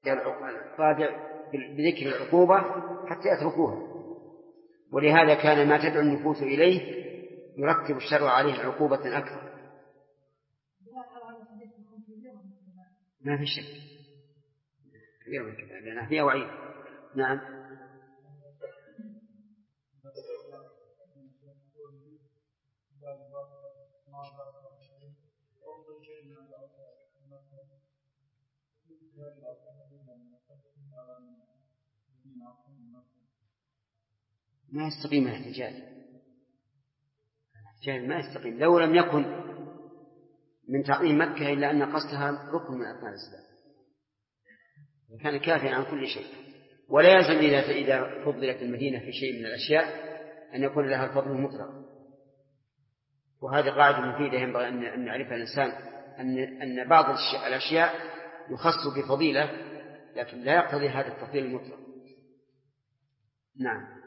بذكر العقوبة حتى يتركوها. ولهذا كان ما تدعو النفوس إليه يرتب الشرع عليه عقوبة أكثر. ما في شك كبير من كذا لأنها فيها وعيد. نعم. ما يستقيم الاحتجاج ما يستقيم لو لم يكن من تعظيم مكة إلا أن قصدها ركن من أركان الإسلام كان كافيا عن كل شيء. ولا يلزم إذا فضلت المدينة في شيء من الأشياء أن يكون لها الفضل المطلق. وهذه قاعدة مفيدة ينبغي أن يعرفها الإنسان أن بعض الأشياء يخص بفضيلة لكن لا يقتضي هذا التفضيل المطلق. نعم.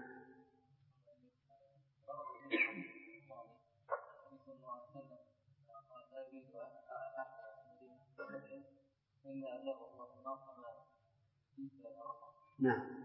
نعم.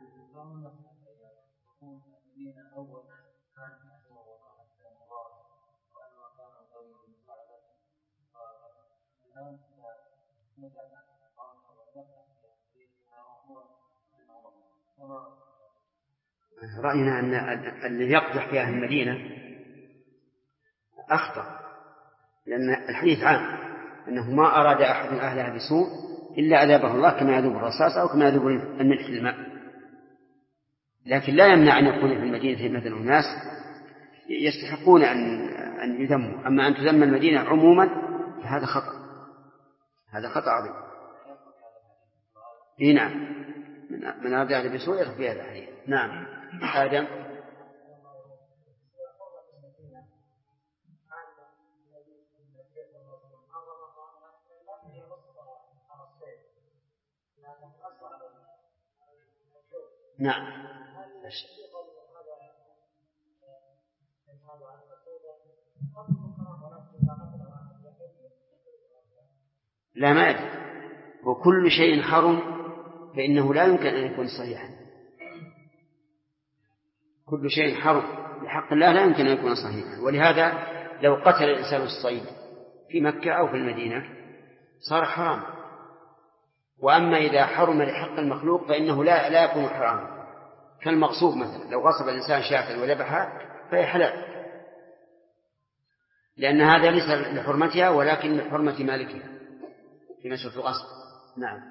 رأينا أن الذي يقدح في أهل المدينة أخطأ لأن الحديث عام أنه ما أراد أحد أهلها بسوء إلا أذابه الله كما يذوب الرصاص أو كما يذوب الملح في الماء. لكن لا يمنع أن يكون في المدينة مثل الناس يستحقون أن يذموا. أما أن تذم المدينة عموما فهذا خطأ. هذا خطأ عظيم. نعم. من أراد أهل بسوء يخفي هذا الحديث. نعم. آدم. نعم. لا ما أدري. وكل شيء حرم فإنه لا يمكن أن يكون صحيحا. كل شيء حرم بحق الله لا يمكن أن يكون صحيحا. ولهذا لو قتل الإنسان الصيد في مكة أو في المدينة صار حرام. وأما إذا حرم لحق المخلوق فإنه لا يكون حراما. كالمغصوب مثلا لو غصب الإنسان شاة وذبحها فهي حلال لأن هذا ليس لحرمتها ولكن لحرمة مالكها في مسألة الغصب. نعم.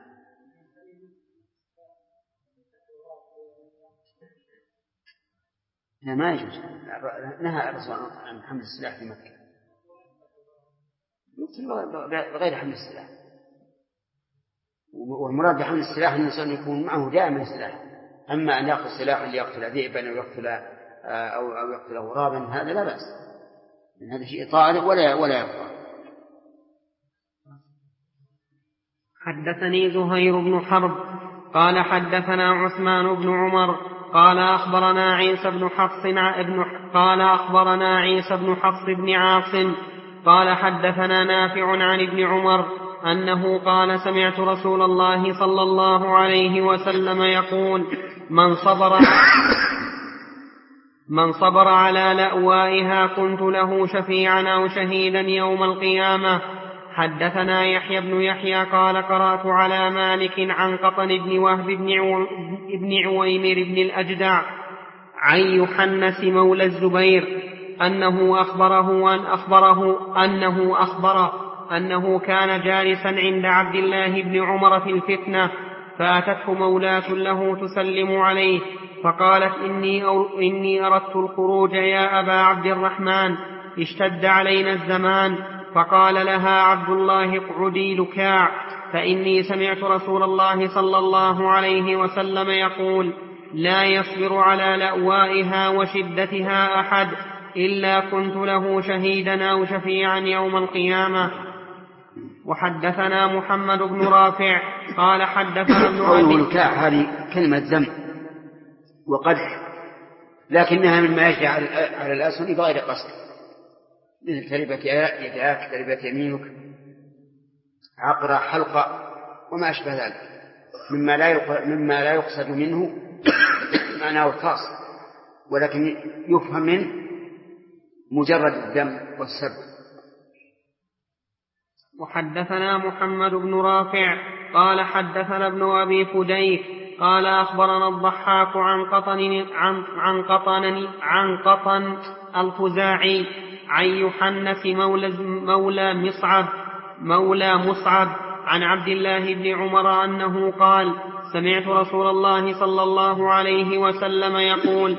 لا ما يجوز. نهى الرسول عن حمل السلاح في مكة بغير حمل السلاح. والمراد بحمل السلاح أن الإنسان يكون معه دائما سلاح. أما أن يأخذ سلاحا ليقتل ذئبا أو يقتل غرابا هذا لا بأس. من هذا شيء طارئ ولا يبقى. حدثني زهير بن حرب قال حدثنا عثمان بن عمر قال أخبرنا عيسى بن حفص بن عاصم قال حدثنا نافع عن ابن عمر أنه قال سمعت رسول الله صلى الله عليه وسلم يقول من صبر على لأوائها كنت له شفيعا أو شهيدا يوم القيامة. حدثنا يحيى بن يحيى قال قرأت على مالك عن قطن بن وهب بن عويمر بن الأجدع عن يحنس مولى الزبير أنه أخبره أنه كان جالسا عند عبد الله بن عمر في الفتنة فأتته مولاة له تسلم عليه فقالت إني أردت الخروج يا أبا عبد الرحمن اشتد علينا الزمان. فقال لها عبد الله اقعدي لكاع فإني سمعت رسول الله صلى الله عليه وسلم يقول لا يصبر على لأوائها وشدتها أحد إلا كنت له شهيدا أو شفيعا يوم القيامة. وحدثنا محمد بن رافع قال حدثنا ابن أبي لكاع هذه كلمة ذم وقدح لكنها مما يجري على الأسود بغير قصد مثل تربة يداك تربة يمينك عقرة حلقة وما أشبه ذلك. مما لا يقصد منه معناه الخاص، ولكن يفهم منه مجرد الدم والسب. وحدثنا محمد بن رافع قال حدثنا ابن أبي فديك قال أخبرنا الضحاك عن قطن الخزاعي عن يحنس مولى مصعب عن عبد الله بن عمر أنه قال سمعت رسول الله صلى الله عليه وسلم يقول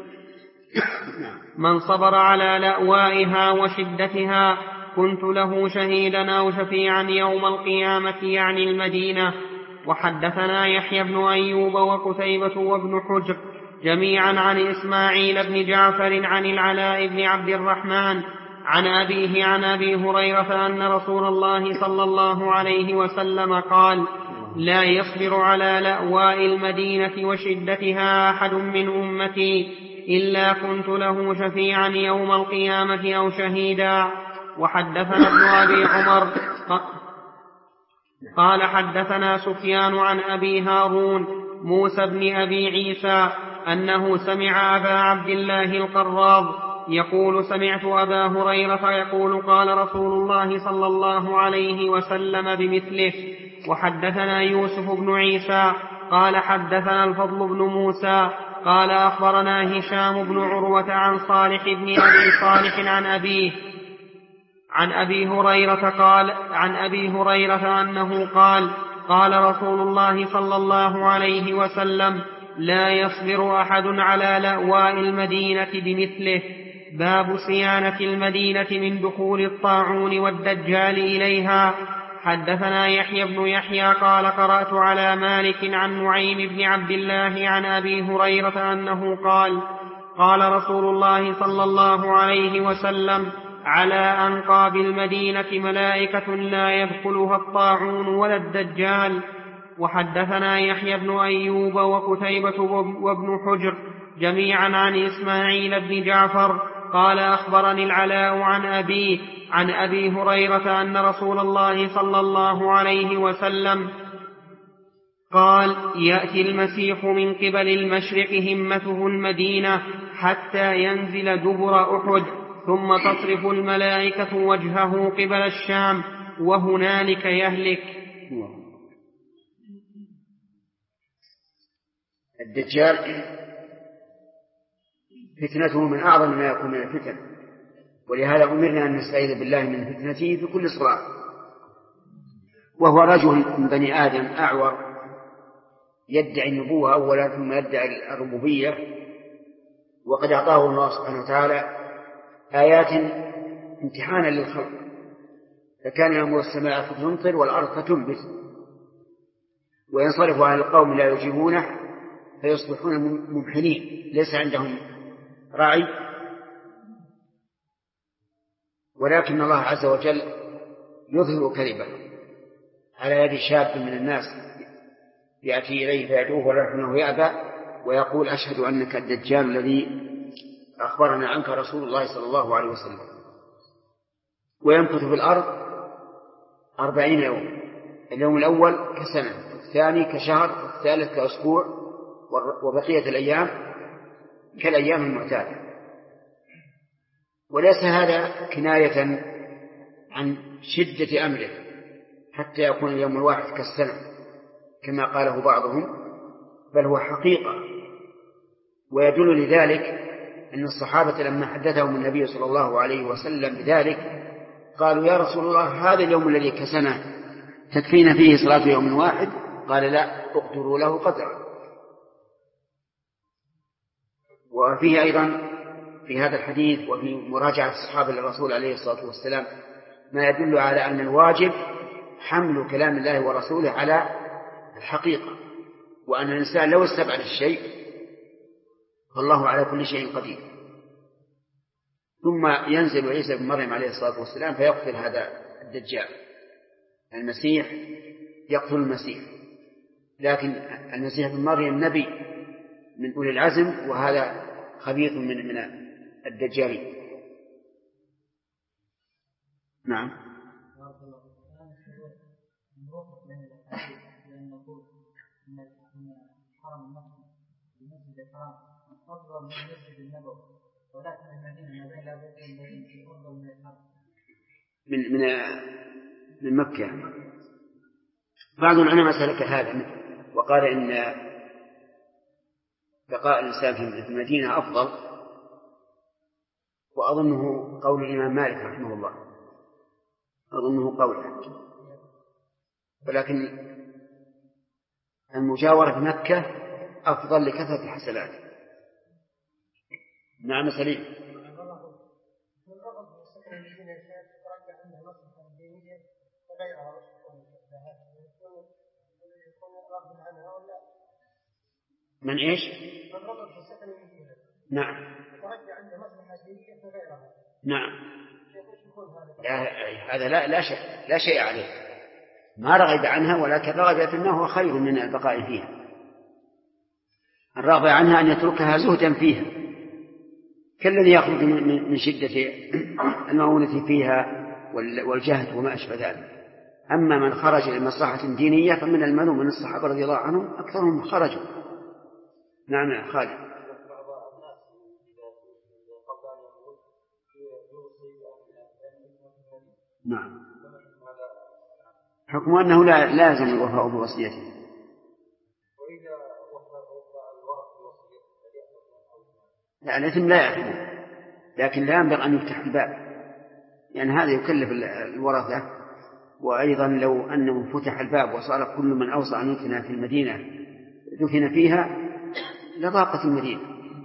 من صبر على لأوائها وشدتها كنت له شهيدا أو شفيعا يوم القيامة يعني المدينة. وحدثنا يحيى بن أيوب وقتيبة وابن حجر جميعا عن إسماعيل بن جعفر عن العلاء بن عبد الرحمن عن أبيه عن أبي هريرة أن رسول الله صلى الله عليه وسلم قال لا يصبر على لأواء المدينة وشدتها أحد من أمتي إلا كنت له شفيعا يوم القيامة أو شهيدا. وحدثنا ابن أبي عمر قال حدثنا سفيان عن أبي هارون موسى بن أبي عيسى أنه سمع أبا عبد الله القراض يقول سمعت أبا هريرة يقول قال رسول الله صلى الله عليه وسلم بمثله. وحدثنا يوسف بن عيسى قال حدثنا الفضل بن موسى قال أخبرنا هشام بن عروة عن صالح بن أبي صالح عن أبي هريرة أنه قال قال رسول الله صلى الله عليه وسلم لا يصبر أحد على لأواء المدينة بمثله. باب صيانة المدينة من دخول الطاعون والدجال إليها. حدثنا يحيى بن يحيى قال قرأت على مالك عن نعيم بن عبد الله عن أبي هريرة أنه قال قال رسول الله صلى الله عليه وسلم على أنقاب المدينة ملائكة لا يدخلها الطاعون ولا الدجال. وحدثنا يحيى بن أيوب وقتيبة وابن حجر جميعا عن إسماعيل بن جعفر قال أخبرني العلاء عن أبي هريرة أن رسول الله صلى الله عليه وسلم قال يأتي المسيح من قبل المشرق همته المدينة حتى ينزل دبر أحد ثم تصرف الملائكة وجهه قبل الشام وهنالك يهلك. الدجال فتنته من أعظم ما يكون من الفتن، ولهذا أمرنا أن نستعيذ بالله من فتنته في كل صلاة. وهو رجل من بني آدم أعور يدعي النبوة أولا ثم يدعي الربوبية، وقد أعطاه الله سبحانه وتعالى آيات امتحانا للخلق، فكان يأمر السماء فتمطر والأرض فتنبت، وينصرف عن القوم لا يجيبونه فيصبحون ممحنين ليس عندهم راعي. ولكن الله عز وجل يظهر كذبه على يد شاب من الناس يأتي إليه فيدعوه ولكنه يأبى ويقول أشهد أنك الدجال الذي أخبرنا عنك رسول الله صلى الله عليه وسلم. ويمكث في الأرض 40 يوم، اليوم الأول كسنة، الثاني كشهر، الثالث كأسبوع، وبقية الأيام كالأيام المعتادة. وليس هذا كناية عن شدة أمره حتى يكون اليوم الواحد كالسنة كما قاله بعضهم، بل هو حقيقة. ويدل لذلك أن الصحابة لما حدثهم النبي صلى الله عليه وسلم بذلك قالوا يا رسول الله هذا اليوم الذي كسنة تكفينا فيه صلاة يوم واحد؟ قال لا، اقدروا له قدرا. وفيه أيضا في هذا الحديث وفي مراجعة الصحابة للرسول عليه الصلاة والسلام ما يدل على أن الواجب حمل كلام الله ورسوله على الحقيقة، وأن الإنسان لو استبعد الشيء فالله على كل شيء قدير. ثم ينزل عيسى بن مريم عليه الصلاة والسلام فيقتل هذا الدجال. المسيح يقتل المسيح، لكن المسيح بن مريم نبي من أولي العزم، وهذا خبيث من الدجالين. نعم. أن حرم مكة المسجد الحرام أفضل من المسجد النبوي، ولكن المدينة ما بين بيتين الذين أفضل من الحرم من مكة. بعض العلماء سلك هذا وقال إن بقاء الإنسان في المدينة أفضل، وأظنه قول الإمام مالك رحمه الله، أظنه قوله، ولكن المجاورة في مكة أفضل لكثرة الحسنات. نعم سليم. من إيش؟ نعم. نعم. هذا لا شيء عليه، ما رغب عنها، ولكن رغب في أنه خير من البقاء فيها. الرغب عنها أن يتركها زهدا فيها، كالذي يخرج من شدة المؤونة فيها والجهد وما أشبه ذلك. أما من خرج لمصلحة دينية فمن المعلوم من الصحابة رضي الله عنهم أكثرهم خرجوا. نعم يا خالد. نعم. حكم أنه لا لازم الوفاء بوصيته. لا، الإثم لا يأثم، لكن لا ينبغي أن يفتح الباب، يعني هذا يكلف الورثة. وأيضا لو أنه فتح الباب وصار كل من أوصى أن يدفن في المدينة دفن فيها لضاقت المدينة.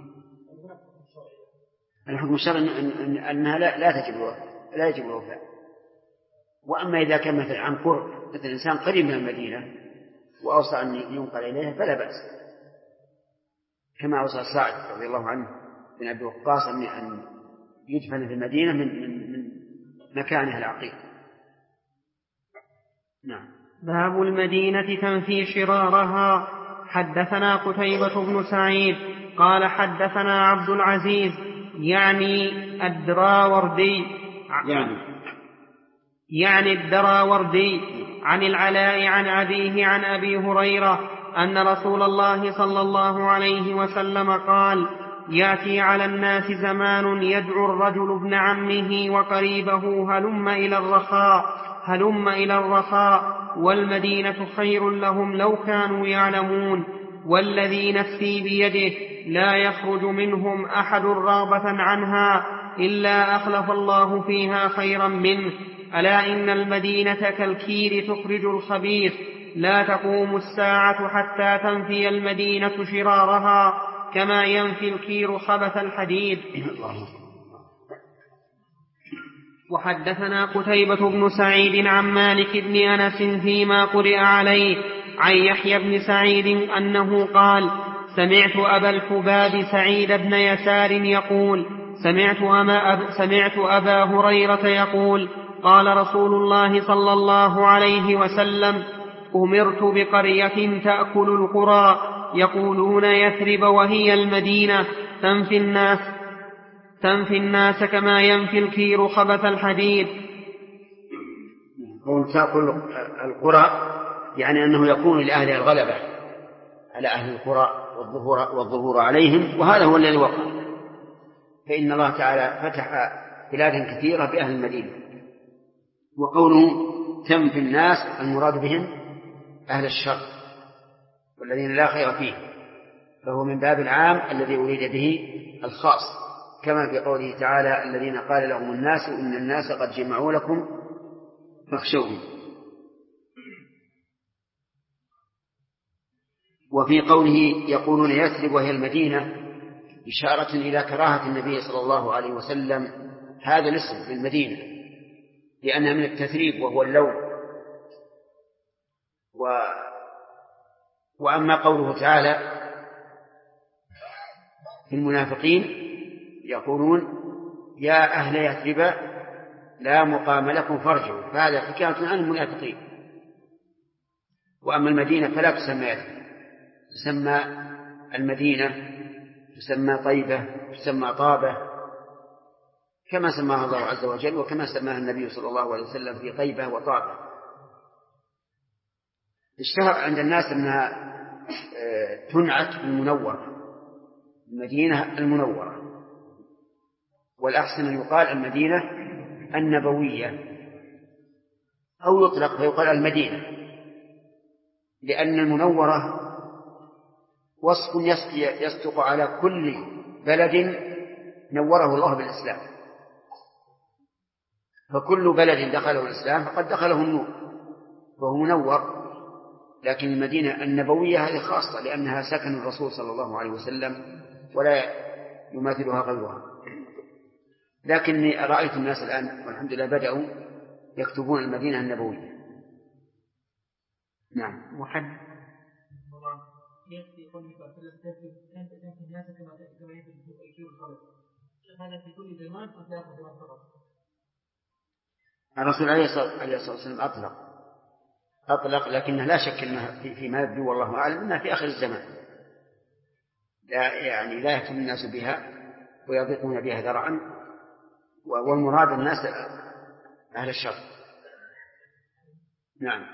الحكم الشرعي أنها لا يجب الوفاء. وأما إذا كان مثل عن قرب، مثل إنسان قريب من المدينة وأوصى أن ينقل إليها فلا بأس، كما أوصى سعد رضي الله عنه بن أبي وقاص أن يدفن في المدينة من مكانها العقيم. نعم. باب المدينة تنفي شرارها. حدثنا قتيبة بن سعيد قال حدثنا عبد العزيز يعني الدراوردي عن العلاء عن أبيه عن أبي هريرة أن رسول الله صلى الله عليه وسلم قال: يأتي على الناس زمان يدعو الرجل ابن عمه وقريبه هلم إلى الرخاء والمدينة خير لهم لو كانوا يعلمون، والذي نفسي بيده لا يخرج منهم أحد رغبة عنها إلا أخلف الله فيها خيرا منه. ألا إن المدينة كالكير تخرج الخبيث، لا تقوم الساعة حتى تنفي المدينة شرارها كما ينفي الكير خبث الحديد. وحدثنا قتيبة بن سعيد عن مالك بن أنس فيما قرئ عليه عن يحيى بن سعيد أنه قال: سمعت أبا الحباب سعيد بن يسار يقول: سمعت أبا هريرة يقول: قال رسول الله صلى الله عليه وسلم: أمرت بقرية تأكل القرى يقولون يثرب وهي المدينة تنفي الناس كما ينفي الكير خبث الحديد. تأكل القرى يعني أنه يكون لأهل الغلبة على أهل القرى والظهور عليهم، وهذا هو الذي وقع. فإن الله تعالى فتح بلاد كثيرة بأهل المدينة. وقوله تنفي الناس المراد بهم أهل الشر والذين لا خير فيه، فهو من باب العام الذي أريد به الخاص، كما في قوله تعالى: الذين قال لهم الناس إن الناس قد جمعوا لكم فاخشوهم. وفي قوله يقولون يثرب وهي المدينة إشارة إلى كراهة النبي صلى الله عليه وسلم هذا الاسم للمدينة، لأنها من التثريب وهو اللون. وأما قوله تعالى في المنافقين يقولون: يا أهل يثرب لا مقام لكم فارجعوا، فهذا حكاية عن المنافقين. وأما المدينة فلا تسمى يثرب، تسمى المدينة، تسمى طيبة، تسمى طابة، كما سماها الله عز وجل وكما سماها النبي صلى الله عليه وسلم في طيبة وطابة. اشتهر عند الناس أنها تنعت بالمنورة، المدينة المنورة، والأحسن أن يقال المدينة النبوية، أو يطلق فيقال المدينة، لأن المنورة وصف يصدق على كل بلد نوره الله بالإسلام، فكل بلد دخله الإسلام فقد دخله النور وهو منور. لكن المدينة النبوية هذه خاصة لأنها سكن الرسول صلى الله عليه وسلم ولا يماثلها غيرها. لكني رأيت الناس الآن والحمد لله بدأوا يكتبون المدينة النبوية. نعم. محمد الرسول عليه الصلاة والسلام أطلق، لكنه لا شك أنه فيما يبدو والله أعلم أنها في آخر الزمان، لا يهتم الناس بها ويضيقون بها ذرعا، والمراد الناس أهل الشر. نعم.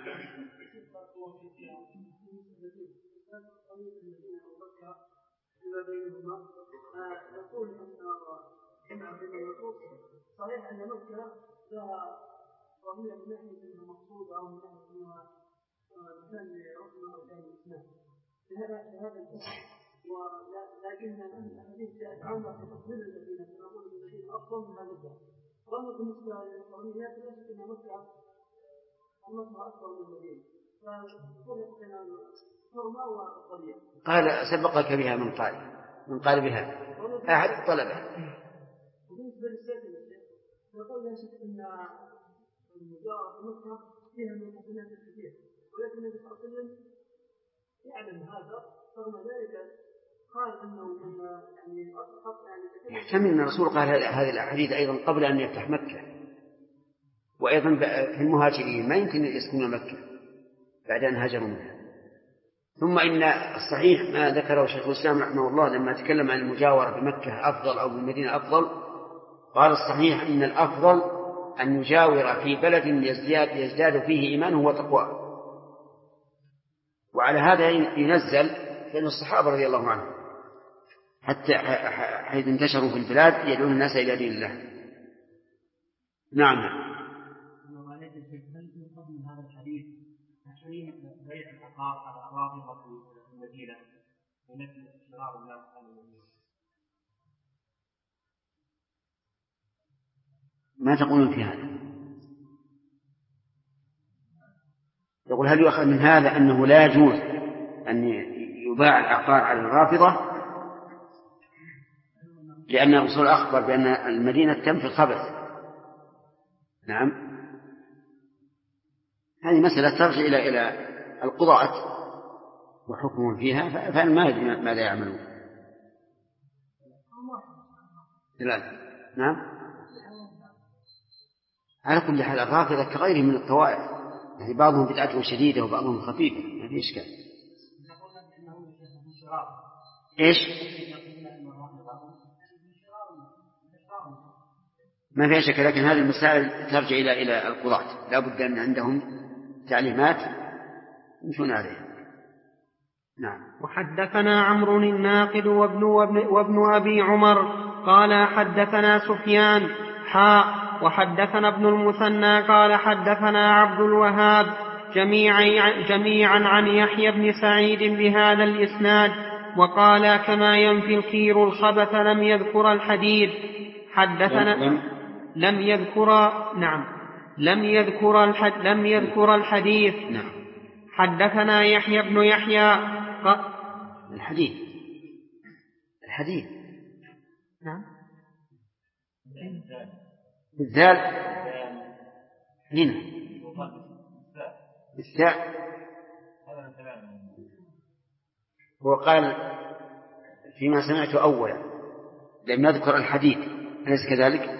يقول أن صحيح أن مكة لها قضية من ناحية أنها مقصودة أو من ناحية أنها مكان لرسم أركان الإسلام لهذا الأساس، ولكن الحديث جاءت عامة في تفضيل المدينة، فنقول أن المدينة أفضل من هذا الجهة. وأما بالنسبة للقوميات لا شك أن مكة أكثر من المدينة، ففرق بين الحرمة والقضية. قال سبقك بها من قال بها أحد الطلبة. وبالنسبة للسكن نقول لا شك أن المجاورة في مكة فيها من الحسنات الكثير، ولكن النبي صلى الله عليه وسلم يعلم هذا، رغم ذلك قال أنه من يحتمل أن الرسول قال هذه الأحاديث أيضا قبل أن يفتح مكة، وأيضا في المهاجرين ما يمكن أن يسكنوا مكة بعد أن هاجروا منها. ثم إن الصحيح ما ذكره شيخ الإسلام رحمه الله لما تكلم عن المجاورة بمكة أفضل أو بالمدينة أفضل، قال الصحيح إن الأفضل أن يجاور في بلد يزداد فيه إيمانه وتقواه. وعلى هذا ينزل فإن الصحابة رضي الله عنهم حتى حيث انتشروا في البلاد يدعون الناس إلى دين الله. نعم. هذا الحديث تحريم بيع العقار على أراضي المدينة ومثل شرار الناس عن المدينة. ما تقولون في هذا؟ يقول هل يؤخذ من هذا أنه لا يجوز أن يباع العقار على الرافضة، لأن الرسول أخبر بأن المدينة تنفي الخبث؟ نعم. هذه مسألة ترجع إلى القضاة وحكمهم فيها، فأنا ما أدري ماذا يعملون. نعم. على كل حال الرافضة كغيرهم من الطوائف، يعني بعضهم بدعته شديدة وبعضهم خفيفة، ما في إشكال. إيش؟ ما في شك، لكن هذه المسائل ترجع إلى القضاة، لا بد أن عندهم تعليمات يمشون عليها. نعم. وحدثنا عمرو الناقد وابن أبي عمر قال حدثنا سفيان وحدثنا ابن المثنى قال حدثنا عبد الوهاب جميعا عن يحيى بن سعيد بهذا الإسناد، وقال كما ينفي الكير الخبث لم يذكر الحديث. حدثنا لم يذكر الحديث. حدثنا يحيى بن يحيى الحديث. نعم. بالذال هنا بالساء. هو قال فيما سمعت أولا لم يذكر الحديث، أليس كذلك؟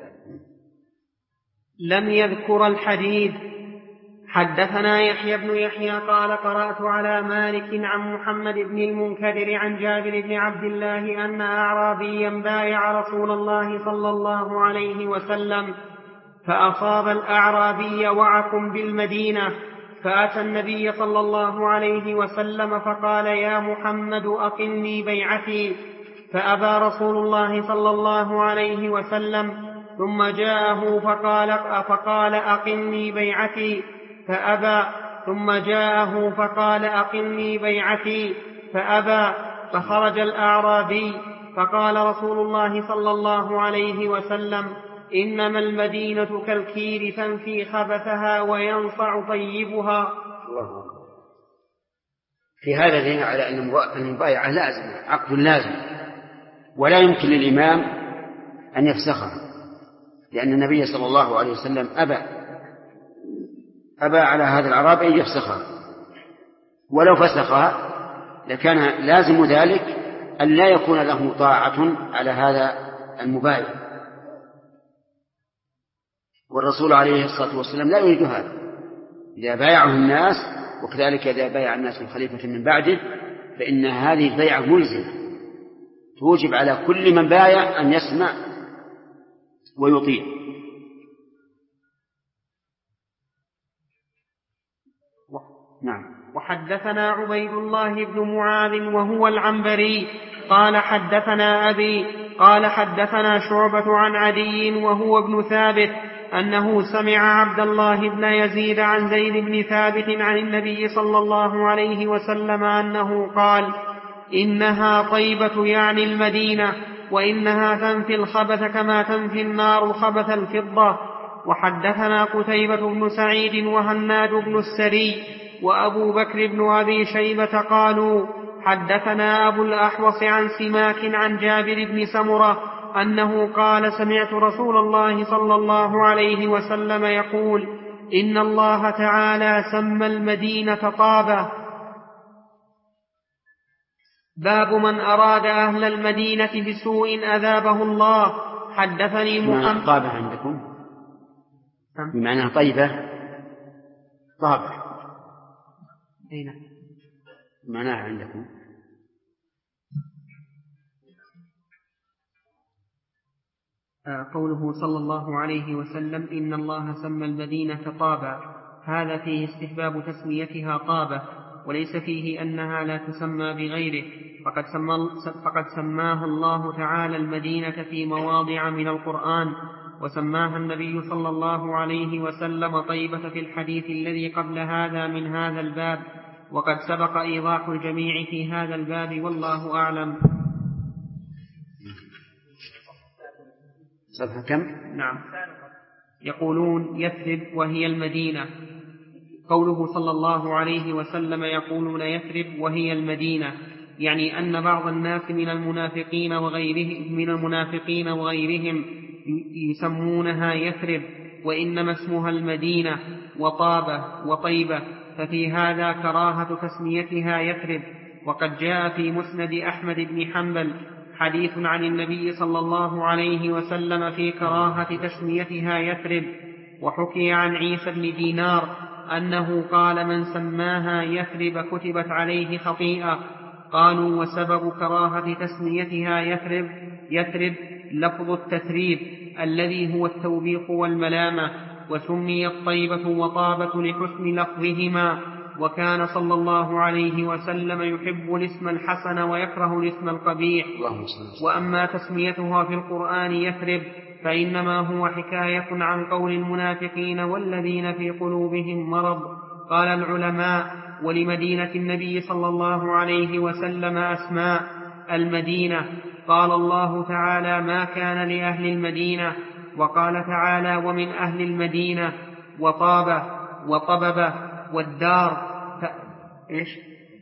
لم يذكر الحديث. حدثنا يحيى بن يحيى قال قرأت على مالك عن محمد بن المنكدر عن جابر بن عبد الله أن أعرابيا بايع رسول الله صلى الله عليه وسلم، فأصاب الأعرابي وعك بالمدينة، فأتى النبي صلى الله عليه وسلم فقال يا محمد أقلني بيعتي، فأبى رسول الله صلى الله عليه وسلم، ثم جاءه فقال أقلني بيعتي فأبى، ثم جاءه فقال أقلني بيعتي فأبى، فخرج الأعرابي فقال رسول الله صلى الله عليه وسلم إنما المدينة كالكير تنفي خبثها وينصع طيبها. الله أكبر. في هذا دليل على أن المبايعة لازم، عقد لازم، ولا يمكن للإمام أن يفسخها، لأن النبي صلى الله عليه وسلم أبى على هذا الأعرابي أن يفسخها، ولو فسخها لكان لازم ذلك أن لا يكون له طاعة على هذا المبايع، والرسول عليه الصلاة والسلام لا يريد هذا. إذا بايعه الناس، وكذلك إذا بايع الناس الخليفة من بعده، فإن هذه البيعة ملزمة توجب على كل من بايع أن يسمع ويطيع. نعم. وحدثنا عبيد الله بن معاذ وهو العنبري قال حدثنا أبي قال حدثنا شعبة عن عدي وهو ابن ثابت أنه سمع عبد الله بن يزيد عن زيد بن ثابت عن النبي صلى الله عليه وسلم أنه قال إنها طيبة يعني المدينة، وإنها تنفي الخبث كما تنفي النار خبث الفضة. وحدثنا قتيبة بن سعيد وهناد بن السري وأبو بكر بن أبي شيبة قالوا حدثنا أبو الأحوص عن سماك عن جابر بن سمرة أنه قال سمعت رسول الله صلى الله عليه وسلم يقول إن الله تعالى سمى المدينة طابة. باب من أراد أهل المدينة بسوء أذابه الله. حدثني محمد. طابة عندكم بمعنى طيبة؟ طابة أين معناها عندكم؟ قوله صلى الله عليه وسلم إن الله سمى المدينة طابة، هذا فيه استحباب تسميتها طابة، وليس فيه أنها لا تسمى بغيره، فقد سماها الله تعالى المدينة في مواضع من القرآن، وسماها النبي صلى الله عليه وسلم طيبة في الحديث الذي قبل هذا من هذا الباب، وقد سبق إيضاح الجميع في هذا الباب، والله أعلم. صفحة كم؟ نعم. يقولون يثرب وهي المدينة. قوله صلى الله عليه وسلم يقولون يثرب وهي المدينة، يعني أن بعض الناس من المنافقين وغيرهم يسمونها يثرب، وإنما اسمها المدينة وطابة وطيبة، ففي هذا كراهة تسميتها يثرب. وقد جاء في مسند أحمد بن حنبل حديث عن النبي صلى الله عليه وسلم في كراهة تسميتها يثرب. وحكي عن عيسى بن دينار أنه قال من سماها يثرب كتبت عليه خطيئة. قالوا وسبب كراهة تسميتها يثرب لفظ التثريب الذي هو التوبيخ والملامة، وسميت طيبة وطابة لحسن لفظهما. وكان صلى الله عليه وسلم يحب الاسم الحسن ويكره الاسم القبيح. وأما تسميتها في القرآن يثرب فإنما هو حكاية عن قول المنافقين والذين في قلوبهم مرض. قال العلماء ولمدينة النبي صلى الله عليه وسلم أسماء المدينة. قال الله تعالى ما كان لأهل المدينة، وقال تعالى ومن أهل المدينة، وطابة وطببة والدار. إيش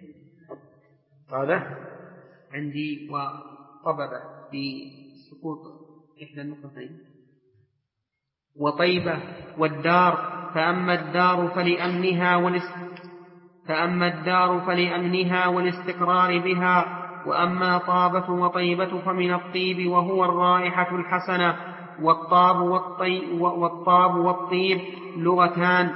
طابة عندي وطببة بسقوط إحدى النقطتين، وطيبة والدار. فأما الدار فلأمنها والاستقرار بها، وأما طابة وطيبة فمن الطيب وهو الرائحة الحسنة. والطاب والطيب لغتان،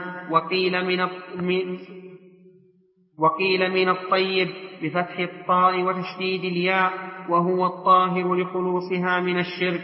وقيل من الطيب بفتح الطاء وتشديد الياء، وهو الطاهر لخلوصها من الشرك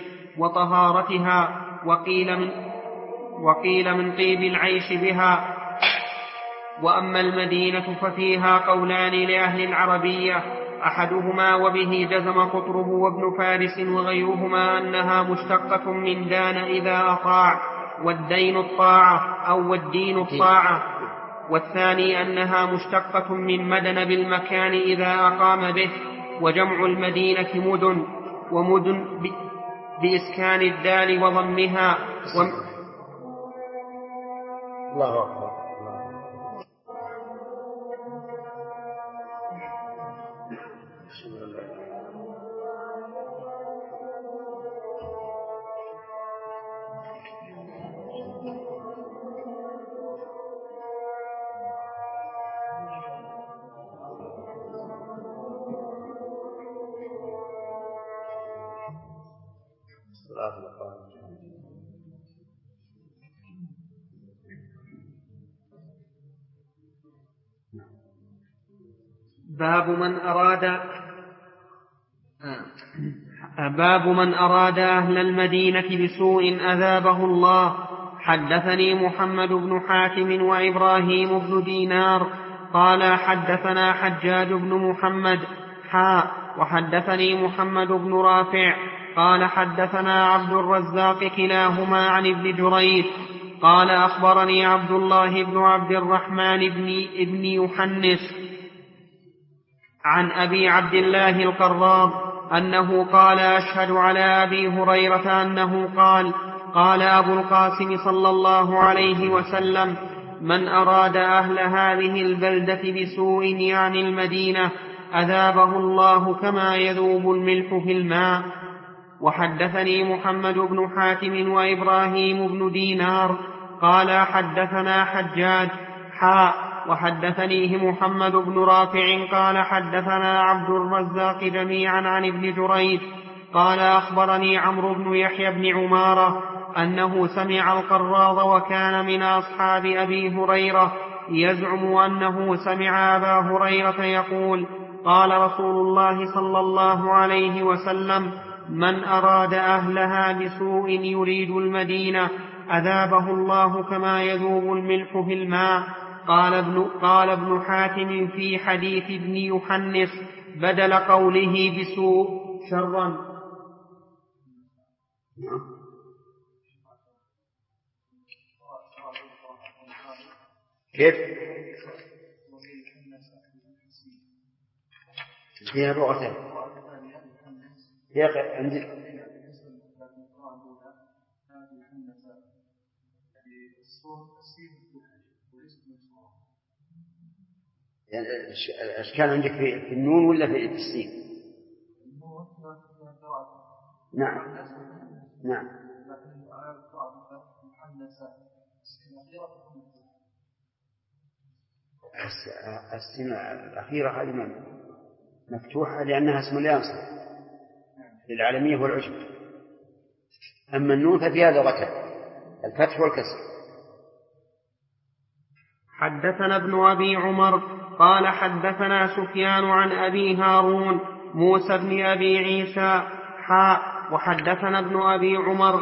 وطهارتها. وقيل من طيب العيش بها، وأما المدينة ففيها قولان لأهل العربية، أحدهما وبه جزم قطره وابن فارس وغيرهما أنها مشتقة من دان إذا أطاع، والدين الطاعة أو والدين الطاعة، والثاني أنها مشتقة من مدن بالمكان إذا أقام به، وجمع المدينة مدن، ومدن بإسكان الدال وضمها الله أكبر. باب من أراد أهل المدينة بسوء أذابه الله. حدثني محمد بن حاتم وإبراهيم بن دينار قال حدثنا حجاج بن محمد وحدثني محمد بن رافع قال حدثنا عبد الرزاق كلاهما عن ابن جريج قال أخبرني عبد الله بن عبد الرحمن بن يحنس عن أبي عبد الله القراض أنه قال أشهد على أبي هريرة أنه قال أبو القاسم صلى الله عليه وسلم: من أراد أهل هذه البلدة بسوء يعني المدينة أذابه الله كما يذوب الملح في الماء. وحدثني محمد بن حاتم وإبراهيم بن دينار قال حدثنا حجاج وحدثنيه محمد بن رافع قال حدثنا عبد الرزاق جميعا عن ابن جريج قال أخبرني عمرو بن يحيى بن عمارة أنه سمع القراض وكان من أصحاب أبي هريرة يزعم أنه سمع أبا هريرة يقول: قال رسول الله صلى الله عليه وسلم: من أراد أهلها بسوء يريد المدينة أذابه الله كما يذوب الملح في الماء. قال ابن حاتم في حديث ابن يحنس بدل قوله بسوء شرا. كيف؟ فيها لغتين. عندي يعني الأشكال عندك في النون ولا في السين؟ نعم نعم. السين الأخيرة هذه مفتوحة لأنها اسم اليانصر للعالمية والعجم. أما النون ففيها لغتين: الفتح والكسر. حدثنا ابن أبي عمر قال حدثنا سفيان عن أبي هارون موسى بن أبي عيسى وحدثنا ابن أبي عمر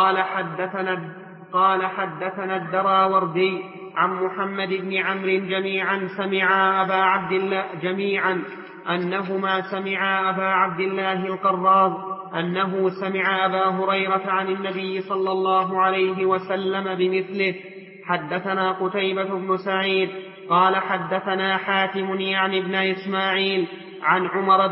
قال حدثنا الدراوردي عن محمد بن عمرو جميعا سمعا أبا عبد الله جميعا أنهما سمعا أبا عبد الله القراض أنه سمع أبا هريرة عن النبي صلى الله عليه وسلم بمثله. حدثنا قتيبة بن سعيد قال حدثنا حاتم يعني ابن إسماعيل عن عمر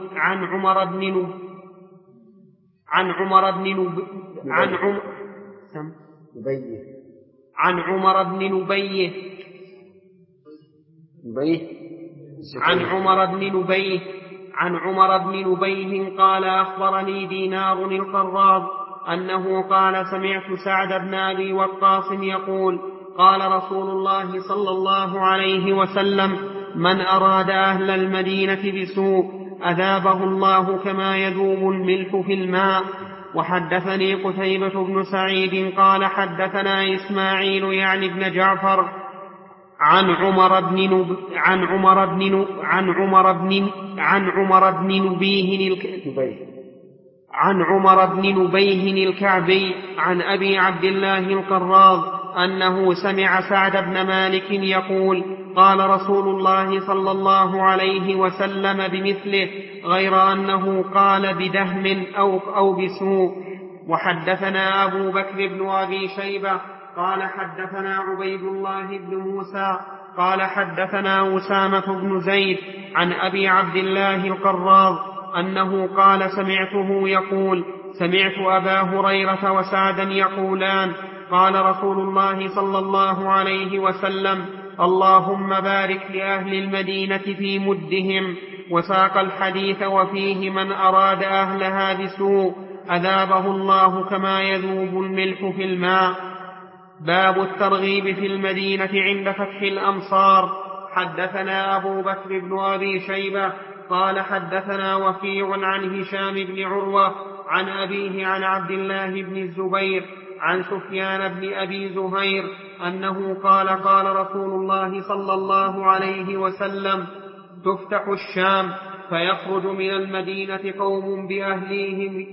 بن نبيه قال أخبرني دينار القراض أنه قال سمعت سعد بن أبي وقاص يقول: قال رسول الله صلى الله عليه وسلم: من أراد أهل المدينة بسوء أذابه الله كما يذوب الملح في الماء. وحدثني قتيبة بن سعيد قال حدثنا إسماعيل يعني ابن جعفر عن عمر بن نبيه الكعبي عن أبي عبد الله القراض أنه سمع سعد بن مالك يقول قال رسول الله صلى الله عليه وسلم بمثله غير أنه قال بدهم أو بسوء. وحدثنا أبو بكر بن أبي شيبة قال حدثنا عبيد الله بن موسى قال حدثنا أسامة بن زيد عن أبي عبد الله القراض أنه قال سمعته يقول سمعت أبا هريرة وسعدا يقولان قال رسول الله صلى الله عليه وسلم اللهم بارك لأهل المدينة في مدهم. وساق الحديث وفيه من أراد أهلها بسوء أذابه الله كما يذوب الملح في الماء. باب الترغيب في المدينة عند فتح الأمصار. حدثنا أبو بكر بن أبي شيبة قال حدثنا وكيع عن هشام بن عروة عن أبيه عن عبد الله بن الزبير عن سفيان بن أبي زهير أنه قال قال رسول الله صلى الله عليه وسلم تفتح الشام فيخرج من المدينة قوم بأهليهم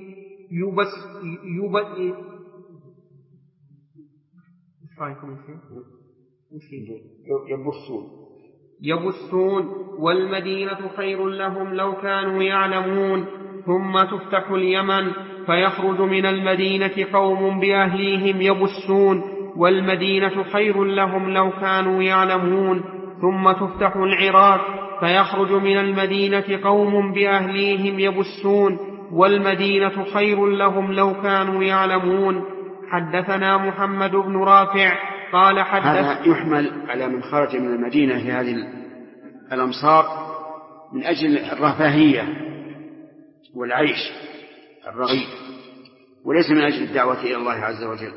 يبسون والمدينة خير لهم لو كانوا يعلمون. ثم تفتح اليمن فيخرج من المدينة قوم بأهليهم يبسون والمدينة خير لهم لو كانوا يعلمون. ثم تفتح العراق فيخرج من المدينة قوم بأهليهم يبسون والمدينة خير لهم لو كانوا يعلمون. حدثنا محمد بن رافع قال هذا يحمل على من خرج من المدينة في هذه الأمصار من أجل الرفاهية والعيش الرغيد وليس من أجل الدعوة إلى الله عز وجل.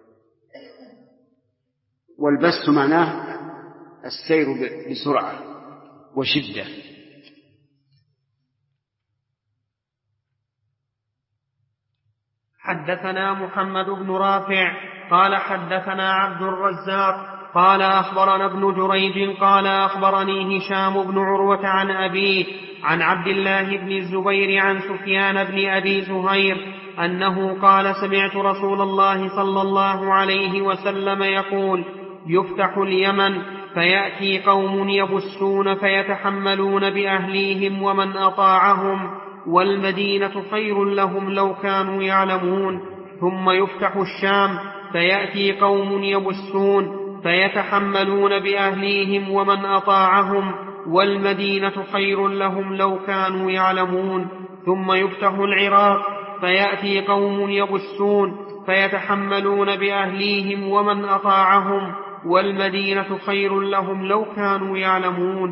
والبس معناه السير بسرعة وشدة. حدثنا محمد بن رافع قال حدثنا عبد الرزاق قال أخبرنا ابن جريج قال أخبرني هشام بن عروة عن أبيه عن عبد الله بن الزبير عن سفيان بن أبي زهير أنه قال سمعت رسول الله صلى الله عليه وسلم يقول يفتح اليمن فيأتي قوم يبسون فيتحملون بأهليهم ومن أطاعهم والمدينة خير لهم لو كانوا يعلمون. ثم يفتح الشام فيأتي قوم يبسون فيتحملون بأهليهم ومن أطاعهم والمدينة خير لهم لو كانوا يعلمون. ثم يفتح العراق فيأتي قوم يبسون فيتحملون بأهليهم ومن أطاعهم والمدينة خير لهم لو كانوا يعلمون.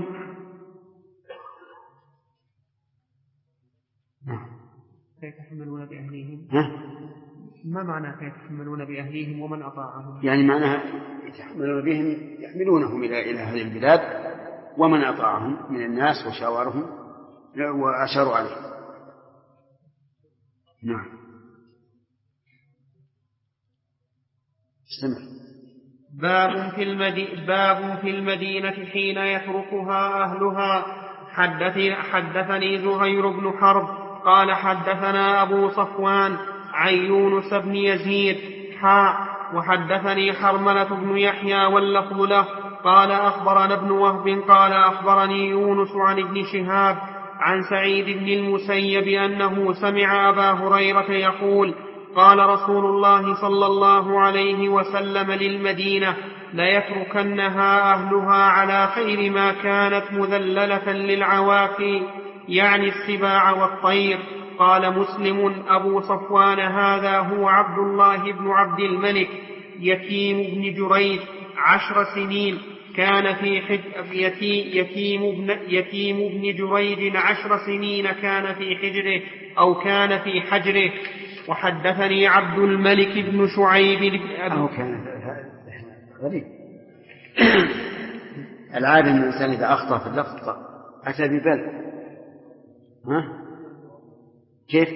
فيتحملون بأهليهم ما معنى فيتحملون بأهليهم ومن أطاعهم؟ يعني معناها يتحملون بهم يحملونهم إلى هذه البلاد ومن أطاعهم من الناس وشاورهم وأشاروا عليه. نعم استمر. باب في المدينة حين يتركها أهلها. حدثني زهير بن حرب قال حدثنا أبو صفوان عن يونس بن يزيد وحدثني حرملة بن يحيى واللفظ له قال أخبرنا ابن وهب قال أخبرني يونس عن ابن شهاب عن سعيد بن المسيب أنه سمع أبا هريرة يقول قال رسول الله صلى الله عليه وسلم للمدينة ليتركنها أهلها على خير ما كانت مذللة للعواقي يعني السباع والطير. قال مسلم أبو صفوان هذا هو عبد الله بن عبد الملك يتيم بن جريج 10 سنين كان في يتيم ابن جريج 10 سنين كان في حجره أو كان في حجره. وحدثني عبد الملك بن شعيب أو كان غريب العادة أن الإنسان إذا أخطأ في اللفظ أتى ببل كيف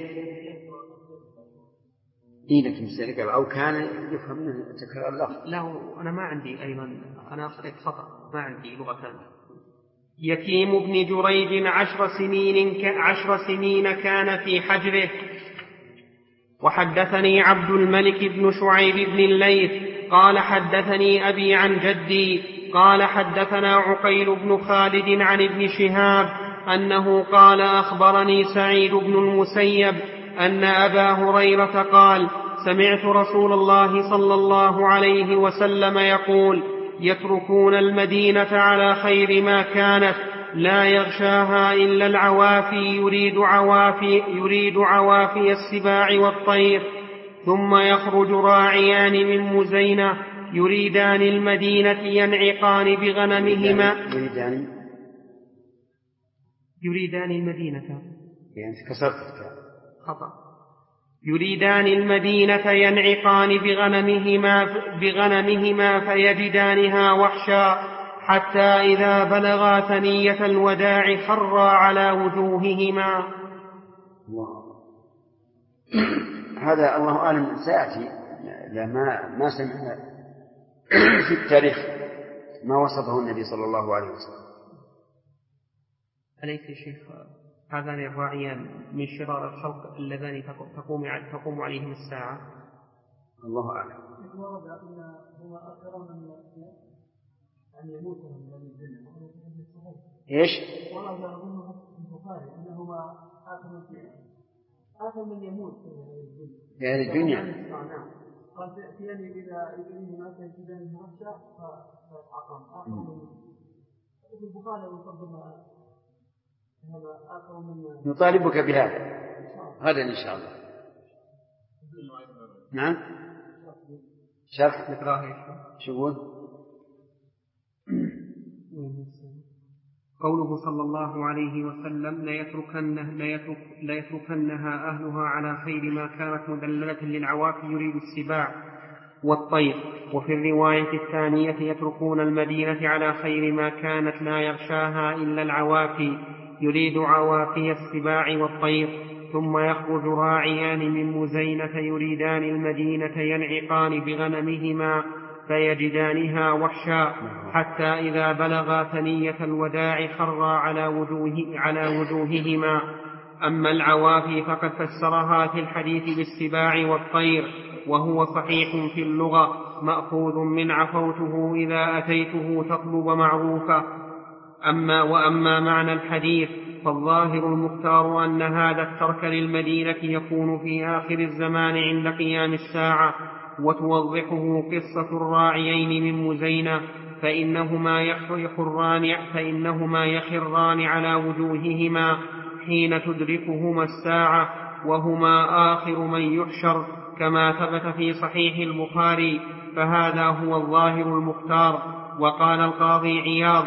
لكن ذلك أو كان يفهم منه تكرار اللفظ. لا أنا ما عندي أيضا أنا أخطأت خطأ ما عندي لغة يتيم ابن جريج 10 سنين كان في حجره. وحدثني عبد الملك بن شعيب بن الليث قال حدثني أبي عن جدي قال حدثنا عقيل بن خالد عن ابن شهاب أنه قال أخبرني سعيد بن المسيب أن أبا هريرة قال سمعت رسول الله صلى الله عليه وسلم يقول يتركون المدينة على خير ما كانت لا يغشاها إلا العوافي يريد عوافي السباع والطير ثم يخرج راعيان من مزينة يريدان المدينة ينعقان بغنمهما يريدان المدينة يعني كسرت خطأ يريدان المدينة ينعقان بغنمهما فيجدانها وحشا حتى إذا بلغا ثنية الوداع خرا على وجوههما. هذا الله أعلم سيأتي ما سمعنا في التاريخ ما وصفه النبي صلى الله عليه وسلم. أليس شيخ هذان الراعيان من شرار الخلق اللذان تقوم عليهم الساعة؟ الله أعلم. ورد أن هما أكثر من أن يموتوا من الجنة. إيش؟ ورد أظنه في البخاري أنهما آخر من يموت في هذه الدنيا. نعم. قال تأتيني إذا إبنهما تجدان المرشى فيتعقم آخر من في البخاري يقدم نطالبك بهذا غدا إن شاء الله. نعم شرح شو يقول؟ قوله صلى الله عليه وسلم ليتركنها أهلها على خير ما كانت مدللة للعوافي يريد السباع والطير. وفي الرواية الثانية يتركون المدينة على خير ما كانت لا يغشاها إلا العوافي يريد عوافي السباع والطير. ثم يخرج راعيان من مزينة يريدان المدينة ينعقان بغنمهما فيجدانها وحشا حتى إذا بلغا ثنية الوداع خرا على وجوههما. أما العوافي فقد فسرها في الحديث بالسباع والطير وهو صحيح في اللغة مأخوذ من عفوته إذا أتيته تطلب معروفا. وأما معنى الحديث فالظاهر المختار أن هذا الترك للمدينة يكون في آخر الزمان عند قيام الساعة. وتوضحه قصة الراعيين من مزينة فإنهما يخران على وجوههما حين تدركهما الساعة وهما آخر من يحشر كما ثبت في صحيح البخاري، فهذا هو الظاهر المختار. وقال القاضي عياض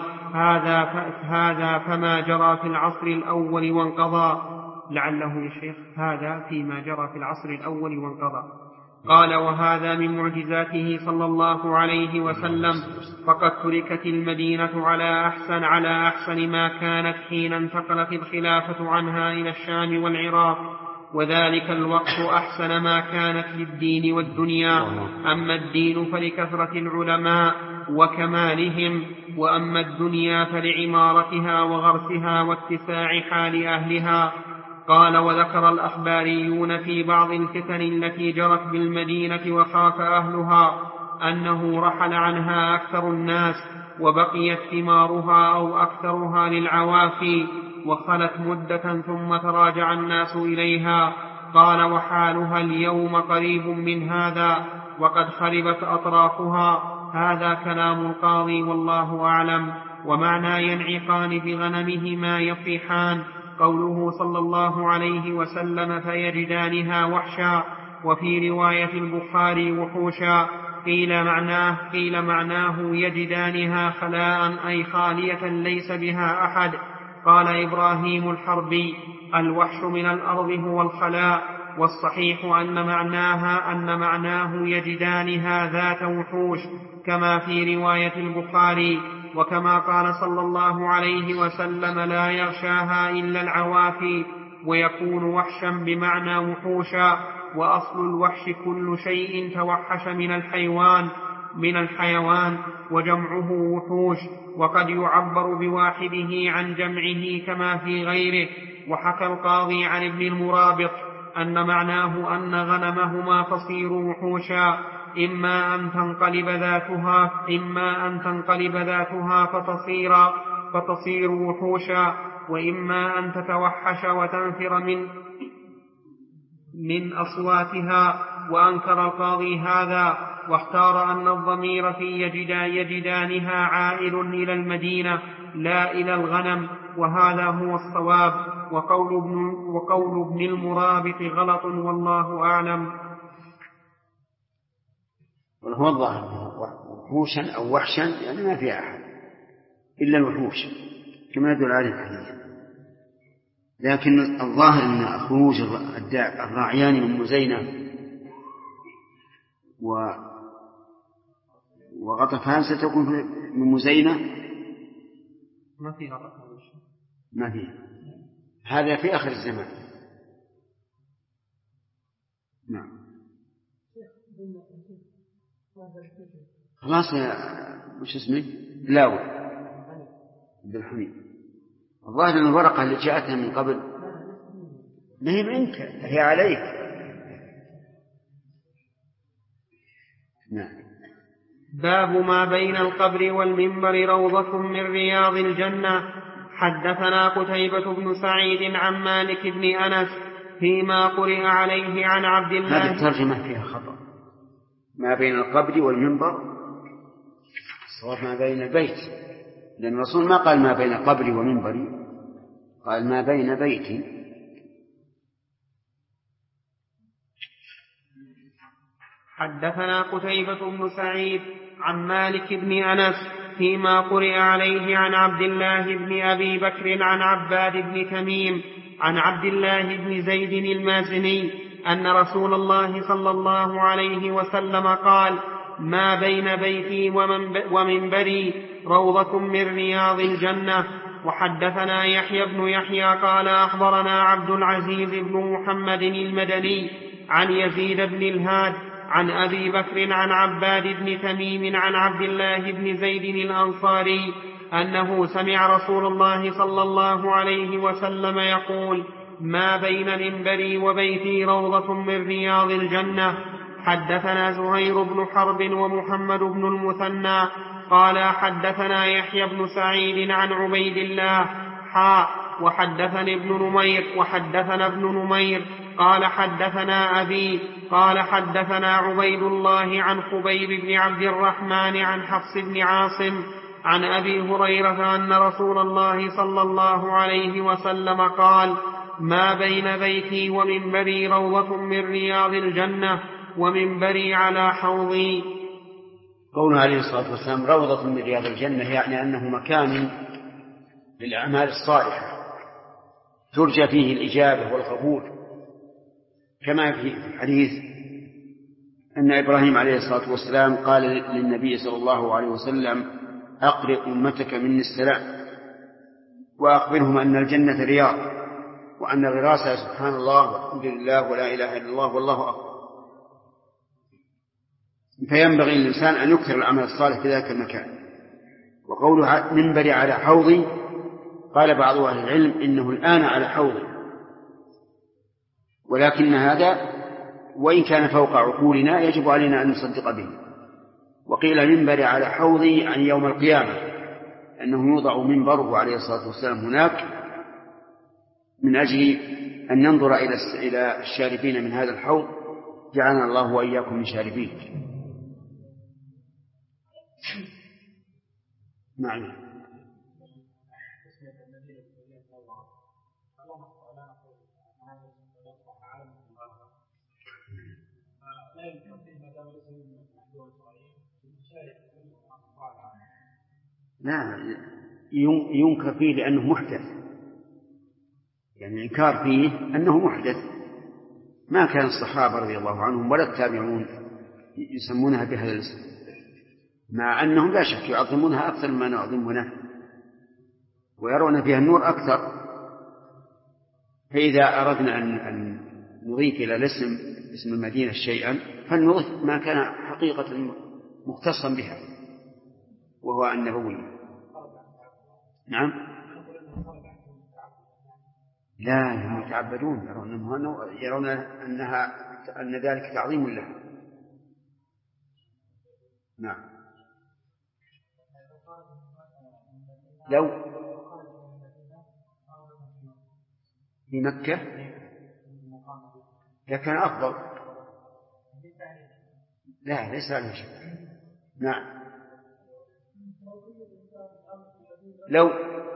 هذا فما جرى في العصر الأول وانقضى. لعله يا شيخ هذا فيما جرى في العصر الأول وانقضى. قال وهذا من معجزاته صلى الله عليه وسلم، فقد تركت المدينة على أحسن ما كانت حين انتقلت الخلافة عنها إلى الشام والعراق، وذلك الوقت أحسن ما كانت للدين والدنيا. أما الدين فلكثرة العلماء وكمالهم، وأما الدنيا فلعمارتها وغرسها واتساع حال أهلها. قال وذكر الأخباريون في بعض الفتن التي جرت بالمدينة وخاف أهلها أنه رحل عنها أكثر الناس وبقيت ثمارها أو أكثرها للعوافي، وخلت مدة ثم تراجع الناس إليها. قال وحالها اليوم قريب من هذا وقد خربت أطرافها. هذا كلام القاضي والله أعلم. ومعنى ينعقان بغنمهما يفرحان قوله صلى الله عليه وسلم فيجدانها وحشا، وفي رواية البخاري وحوشا. قيل معناه يجدانها خلاء أي خالية ليس بها أحد. قال إبراهيم الحربي الوحش من الأرض هو الخلاء، والصحيح أن معناه يجدانها ذات وحوش كما في رواية البخاري. وكما قال صلى الله عليه وسلم لا يغشاها إلا العوافي، ويكون وحشا بمعنى وحوشا. وأصل الوحش كل شيء توحش من الحيوان وجمعه وحوش، وقد يعبر بواحده عن جمعه كما في غيره. وحكى القاضي عن ابن المرابط أن معناه أن غنمهما تصير وحوشا، إما أن تنقلب ذاتها فتصير وحوشا، وإما أن تتوحش وتنفر من أصواتها. وأنكر القاضي هذا، واختار أن الضمير في يجدانها عائد إلى المدينة لا إلى الغنم، وهذا هو الصواب، وقول ابن المرابط غلط، والله أعلم. هو الظاهر وحوشا أو وحشا يعني ما في أحد إلا الوحوش كما يدل عليه الحديث، لكن الظاهر أن خروج الراعيان من مزينة وغطفان ستكون من مزينة ما في غطفان، ما في، هذا في آخر الزمان. نعم. خلاص يا وش اسمه لاوي عبد الحميد، الظاهر أن الورقة اللي جاءتها من قبل ما هي منك، هي عليك. نعم. باب ما بين القبر والمنبر روضة من رياض الجنة. حدثنا قتيبة بن سعيد عن مالك بن أنس فيما قرئ عليه عن عبد الله. هذه الترجمة فيها خطأ، ما بين القبر والمنبر صار ما بين البيت، لأن الرسول ما قال ما بين قبري ومنبري، قال ما بين بيتي. حدثنا قتيبة بن سعيد عن مالك بن أنس فيما قرئ عليه عن عبد الله بن أبي بكر عن عباد بن تميم عن عبد الله بن زيد المازني أن رسول الله صلى الله عليه وسلم قال: ما بين بيتي ومنبري روضة من رياض الجنة. وحدثنا يحيى بن يحيى قال أخبرنا عبد العزيز بن محمد المدني عن يزيد بن الهاد عن أبي بكر عن عباد بن تميم عن عبد الله بن زيد الأنصاري أنه سمع رسول الله صلى الله عليه وسلم يقول: ما بين منبري وبيتي روضة من رياض الجنة. حدثنا زهير بن حرب ومحمد بن المثنى قال حدثنا يحيى بن سعيد عن عبيد الله وحدثنا ابن نمير قال حدثنا أبي قال حدثنا عبيد الله عن خبيب بن عبد الرحمن عن حفص بن عاصم عن أبي هريرة أن رسول الله صلى الله عليه وسلم قال: ما بين بيتي ومنبري روضة من رياض الجنة ومنبري على حوضي. قوله عليه الصلاة والسلام روضة من رياض الجنة يعني أنه مكان للأعمال الصالحة ترجى فيه الإجابة والقبول، كما في الحديث أن إبراهيم عليه الصلاة والسلام قال للنبي صلى الله عليه وسلم: أقرئ أمتك مني السلام وأخبرهم أن الجنة رياض وأن غراسها سبحان الله والحمد لله ولا إله إلا الله والله أكبر. فينبغي للإنسان أن يكثر العمل الصالح في ذلك المكان. وقوله منبري على حوضي، قال بعض أهل العلم إنه الآن على حوضي، ولكن هذا وإن كان فوق عقولنا يجب علينا أن نصدق به. وقيل منبري على حوضي عن يوم القيامة، أنه يوضع منبره عليه الصلاة والسلام هناك من أجل أن ننظر إلى الشاربين من هذا الحوض، جعلنا الله وإياكم من شاربين. نعم. لا ينكر فيه لأنه محدث، يعني الإنكار فيه أنه محدث، ما كان الصحابة رضي الله عنهم ولا التابعون يسمونها بهذا الاسم، مع أنهم لا شك يعظمونها أكثر مما نعظمونه ويرون فيها النور أكثر. فإذا أردنا أن نضيف إلى اسم المدينة شيئا فلنضيف ما كان حقيقة مختصا بها وهو النبوي. نعم. لا هم يتعبدون، يرون أن ذلك تعظيم له. نعم. لو في مكة لكان أفضل. لا ليس عليه شيء. نعم. لو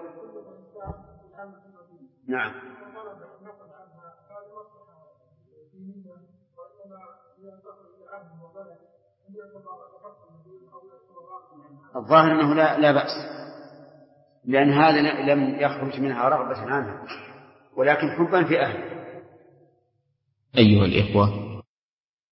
نعم. الظاهر أنه لا بأس، لأن هذا لم يخرج منها رغبة عنها ولكن حبا في أهله. أيها الإخوة،